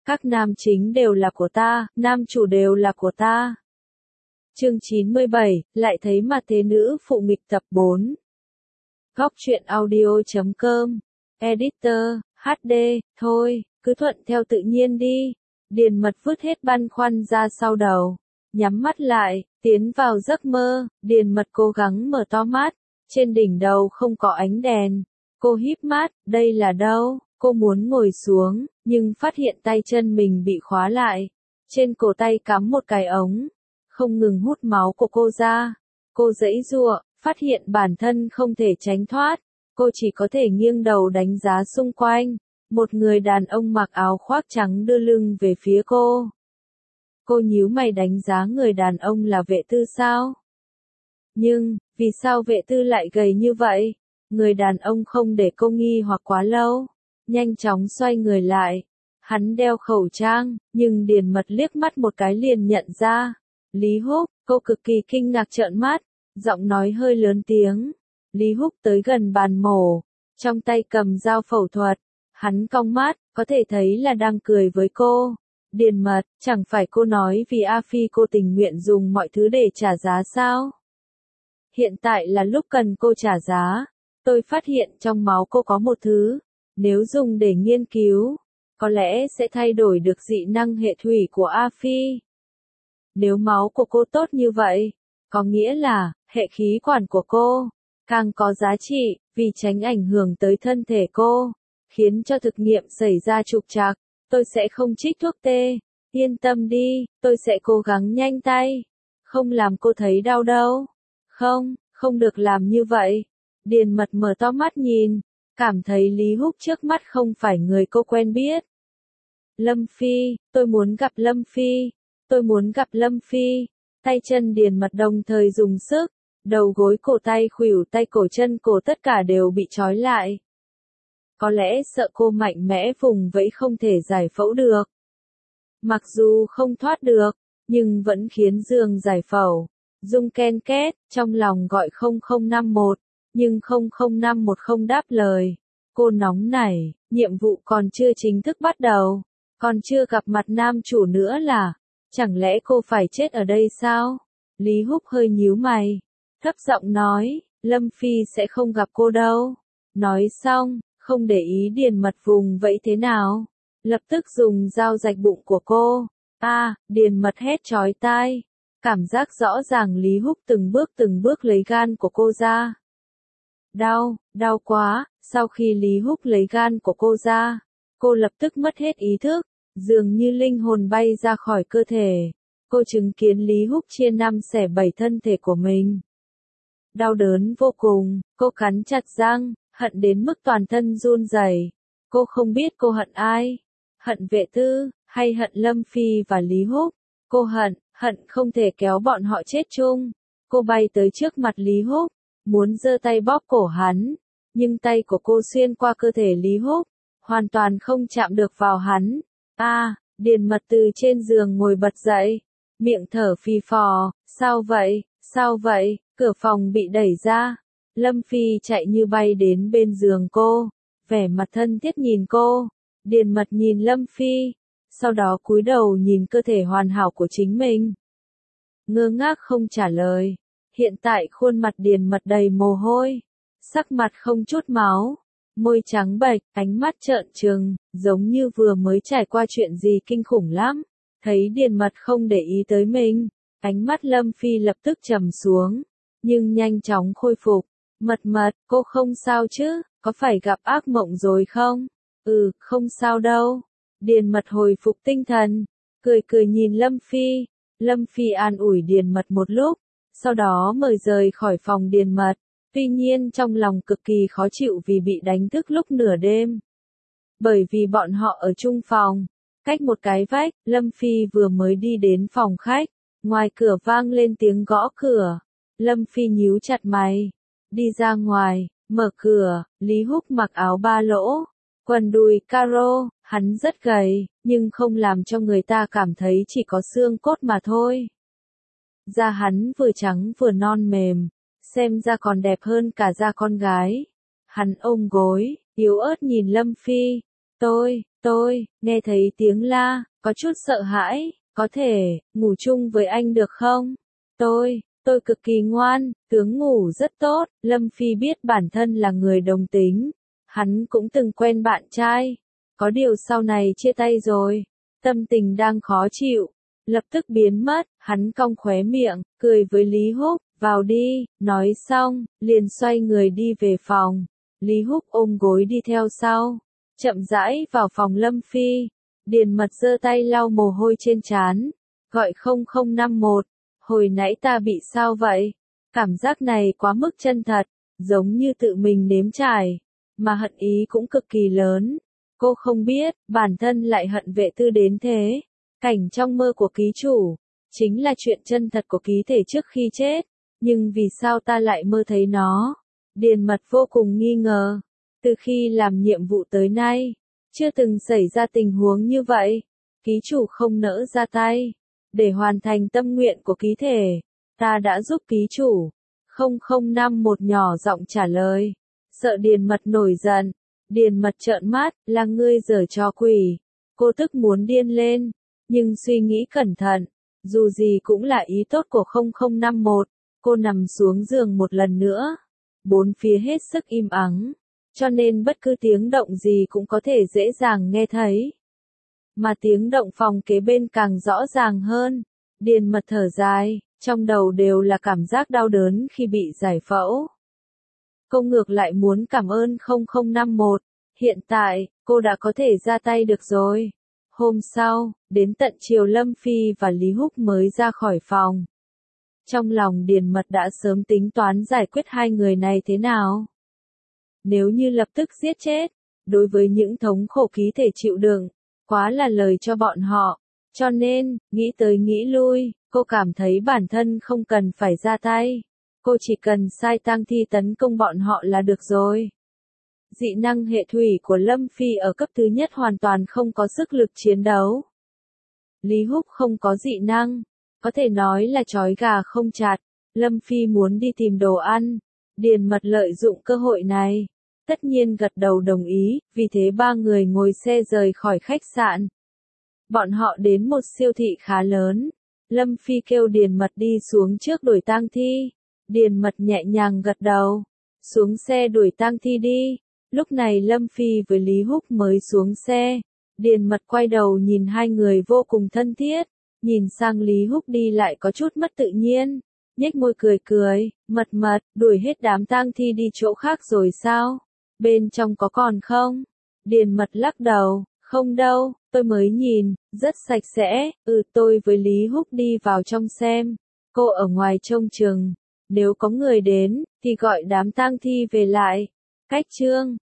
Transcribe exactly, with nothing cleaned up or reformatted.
Các nam chính đều là của ta, nam chủ đều là của ta. Chương chín mươi bảy, lại thấy mặt thế nữ phụ nghịch tập bốn. Góc truyện audio chấm com. Editor, hát đê, thôi, cứ thuận theo tự nhiên đi. Điền Mật vứt hết băn khoăn ra sau đầu. Nhắm mắt lại, tiến vào giấc mơ, Điền Mật cố gắng mở to mắt. Trên đỉnh đầu không có ánh đèn. Cô híp mắt, đây là đâu? Cô muốn ngồi xuống, nhưng phát hiện tay chân mình bị khóa lại. Trên cổ tay cắm một cái ống, không ngừng hút máu của cô ra. Cô giãy giụa, phát hiện bản thân không thể tránh thoát. Cô chỉ có thể nghiêng đầu đánh giá xung quanh. Một người đàn ông mặc áo khoác trắng đưa lưng về phía cô. Cô nhíu mày đánh giá người đàn ông là Vệ Tư sao? Nhưng, vì sao Vệ Tư lại gầy như vậy? Người đàn ông không để cô nghi hoặc quá lâu. Nhanh chóng xoay người lại. Hắn đeo khẩu trang, nhưng Điền Mật liếc mắt một cái liền nhận ra. Lý Húc, cô cực kỳ kinh ngạc trợn mắt, giọng nói hơi lớn tiếng. Lý Húc tới gần bàn mổ, trong tay cầm dao phẫu thuật. Hắn cong mắt, có thể thấy là đang cười với cô. Điền Mật, chẳng phải cô nói vì A Phi cô tình nguyện dùng mọi thứ để trả giá sao? Hiện tại là lúc cần cô trả giá. Tôi phát hiện trong máu cô có một thứ. Nếu dùng để nghiên cứu, có lẽ sẽ thay đổi được dị năng hệ thủy của A Phi. Nếu máu của cô tốt như vậy, có nghĩa là, hệ khí quản của cô, càng có giá trị, vì tránh ảnh hưởng tới thân thể cô, khiến cho thực nghiệm xảy ra trục trặc. Tôi sẽ không trích thuốc tê, yên tâm đi, tôi sẽ cố gắng nhanh tay, không làm cô thấy đau đâu. Không, không được làm như vậy. Điền Mật mở to mắt nhìn, cảm thấy Lý Húc trước mắt không phải người cô quen biết. Lâm Phi, tôi muốn gặp Lâm Phi, tôi muốn gặp Lâm Phi. Tay chân Điền Mật đồng thời dùng sức, đầu gối cổ tay khuỷu tay cổ chân cổ tất cả đều bị trói lại. Có lẽ sợ cô mạnh mẽ vùng vẫy không thể giải phẫu được. Mặc dù không thoát được, nhưng vẫn khiến giường giải phẫu. Rung ken két, trong lòng gọi không không năm một, nhưng không không năm một không đáp lời. Cô nóng nảy, nhiệm vụ còn chưa chính thức bắt đầu, còn chưa gặp mặt nam chủ nữa là, chẳng lẽ cô phải chết ở đây sao? Lý Húc hơi nhíu mày, thấp giọng nói, Lâm Phi sẽ không gặp cô đâu. Nói xong, không để ý Điền Mật vùng vẫy thế nào, lập tức dùng dao rạch bụng của cô. A, à, Điền Mật hét chói tai, cảm giác rõ ràng Lý Húc từng bước từng bước lấy gan của cô ra. Đau, đau quá. Sau khi Lý Húc lấy gan của cô ra, cô lập tức mất hết ý thức, dường như linh hồn bay ra khỏi cơ thể. Cô chứng kiến Lý Húc chia năm xẻ bảy thân thể của mình. Đau đớn vô cùng, cô cắn chặt răng, hận đến mức toàn thân run rẩy. Cô không biết cô hận ai, hận Vệ Tư, hay hận Lâm Phi và Lý Húc. Cô hận, hận không thể kéo bọn họ chết chung. Cô bay tới trước mặt Lý Húc, muốn giơ tay bóp cổ hắn. Nhưng tay của cô xuyên qua cơ thể Lý Húc, hoàn toàn không chạm được vào hắn. A, à, Điền Mật từ trên giường ngồi bật dậy, miệng thở phì phò, sao vậy, sao vậy, cửa phòng bị đẩy ra. Lâm Phi chạy như bay đến bên giường cô, vẻ mặt thân thiết nhìn cô. Điền Mật nhìn Lâm Phi, sau đó cúi đầu nhìn cơ thể hoàn hảo của chính mình. Ngơ ngác không trả lời, hiện tại khuôn mặt Điền Mật đầy mồ hôi. Sắc mặt không chút máu, môi trắng bệch, ánh mắt trợn trừng, giống như vừa mới trải qua chuyện gì kinh khủng lắm. Thấy Điền Mật không để ý tới mình, ánh mắt Lâm Phi lập tức trầm xuống, nhưng nhanh chóng khôi phục. Mật Mật, cô không sao chứ, có phải gặp ác mộng rồi không? Ừ, không sao đâu. Điền Mật hồi phục tinh thần, cười cười nhìn Lâm Phi. Lâm Phi an ủi Điền Mật một lúc, sau đó mời rời khỏi phòng Điền Mật. Tuy nhiên trong lòng cực kỳ khó chịu vì bị đánh thức lúc nửa đêm. Bởi vì bọn họ ở chung phòng, cách một cái vách, Lâm Phi vừa mới đi đến phòng khách, ngoài cửa vang lên tiếng gõ cửa. Lâm Phi nhíu chặt mày, đi ra ngoài, mở cửa, Lý Húc mặc áo ba lỗ, quần đùi caro, hắn rất gầy, nhưng không làm cho người ta cảm thấy chỉ có xương cốt mà thôi. Da hắn vừa trắng vừa non mềm, xem ra còn đẹp hơn cả da con gái. Hắn ôm gối, yếu ớt nhìn Lâm Phi. Tôi, Tôi, nghe thấy tiếng la, có chút sợ hãi, có thể, ngủ chung với anh được không? Tôi, tôi cực kỳ ngoan, tướng ngủ rất tốt, Lâm Phi biết bản thân là người đồng tính. Hắn cũng từng quen bạn trai. Có điều sau này chia tay rồi. Tâm tình đang khó chịu. Lập tức biến mất, hắn cong khóe miệng, cười với Lý Húc, vào đi, nói xong, liền xoay người đi về phòng. Lý Húc ôm gối đi theo sau, chậm rãi vào phòng Lâm Phi. Điền Mật giơ tay lau mồ hôi trên trán, gọi không không năm một, hồi nãy ta bị sao vậy? Cảm giác này quá mức chân thật, giống như tự mình nếm trải, mà hận ý cũng cực kỳ lớn. Cô không biết, bản thân lại hận vệ tư đến thế. Cảnh trong mơ của ký chủ, chính là chuyện chân thật của ký thể trước khi chết, nhưng vì sao ta lại mơ thấy nó? Điền Mật vô cùng nghi ngờ, từ khi làm nhiệm vụ tới nay, chưa từng xảy ra tình huống như vậy. Ký chủ không nỡ ra tay, để hoàn thành tâm nguyện của ký thể, ta đã giúp ký chủ. không không năm một nhỏ giọng trả lời, sợ Điền Mật nổi giận. Điền Mật trợn mắt, là ngươi giở trò quỷ. Cô tức muốn điên lên, nhưng suy nghĩ cẩn thận, dù gì cũng là ý tốt của không không năm một. Cô nằm xuống giường một lần nữa, bốn phía hết sức im ắng, cho nên bất cứ tiếng động gì cũng có thể dễ dàng nghe thấy. Mà tiếng động phòng kế bên càng rõ ràng hơn. Điền Mật thở dài, trong đầu đều là cảm giác đau đớn khi bị giải phẫu. Cô ngược lại muốn cảm ơn không không năm một, hiện tại, cô đã có thể ra tay được rồi. Hôm sau, đến tận chiều Lâm Phi và Lý Húc mới ra khỏi phòng. Trong lòng Điền Mật đã sớm tính toán giải quyết hai người này thế nào. Nếu như lập tức giết chết, đối với những thống khổ ký thể chịu đựng, quá là lời cho bọn họ. Cho nên, nghĩ tới nghĩ lui, cô cảm thấy bản thân không cần phải ra tay. Cô chỉ cần sai tang thi tấn công bọn họ là được rồi. Dị năng hệ thủy của Lâm Phi ở cấp thứ nhất hoàn toàn không có sức lực chiến đấu. Lý Húc không có dị năng, có thể nói là trói gà không chặt. Lâm Phi muốn đi tìm đồ ăn, Điền Mật lợi dụng cơ hội này. Tất nhiên gật đầu đồng ý, vì thế ba người ngồi xe rời khỏi khách sạn. Bọn họ đến một siêu thị khá lớn. Lâm Phi kêu Điền Mật đi xuống trước đuổi tang thi. Điền Mật nhẹ nhàng gật đầu, xuống xe đuổi tang thi đi. Lúc này Lâm Phi với Lý Húc mới xuống xe. Điền Mật quay đầu nhìn hai người vô cùng thân thiết, nhìn sang Lý Húc đi lại có chút mất tự nhiên, nhếch môi cười cười, Mật Mật, đuổi hết đám tang thi đi chỗ khác rồi sao? Bên trong có còn không? Điền Mật lắc đầu, không đâu, tôi mới nhìn, rất sạch sẽ. Ừ, tôi với Lý Húc đi vào trong xem, cô ở ngoài trông chừng, nếu có người đến, thì gọi đám tang thi về lại. Cách chương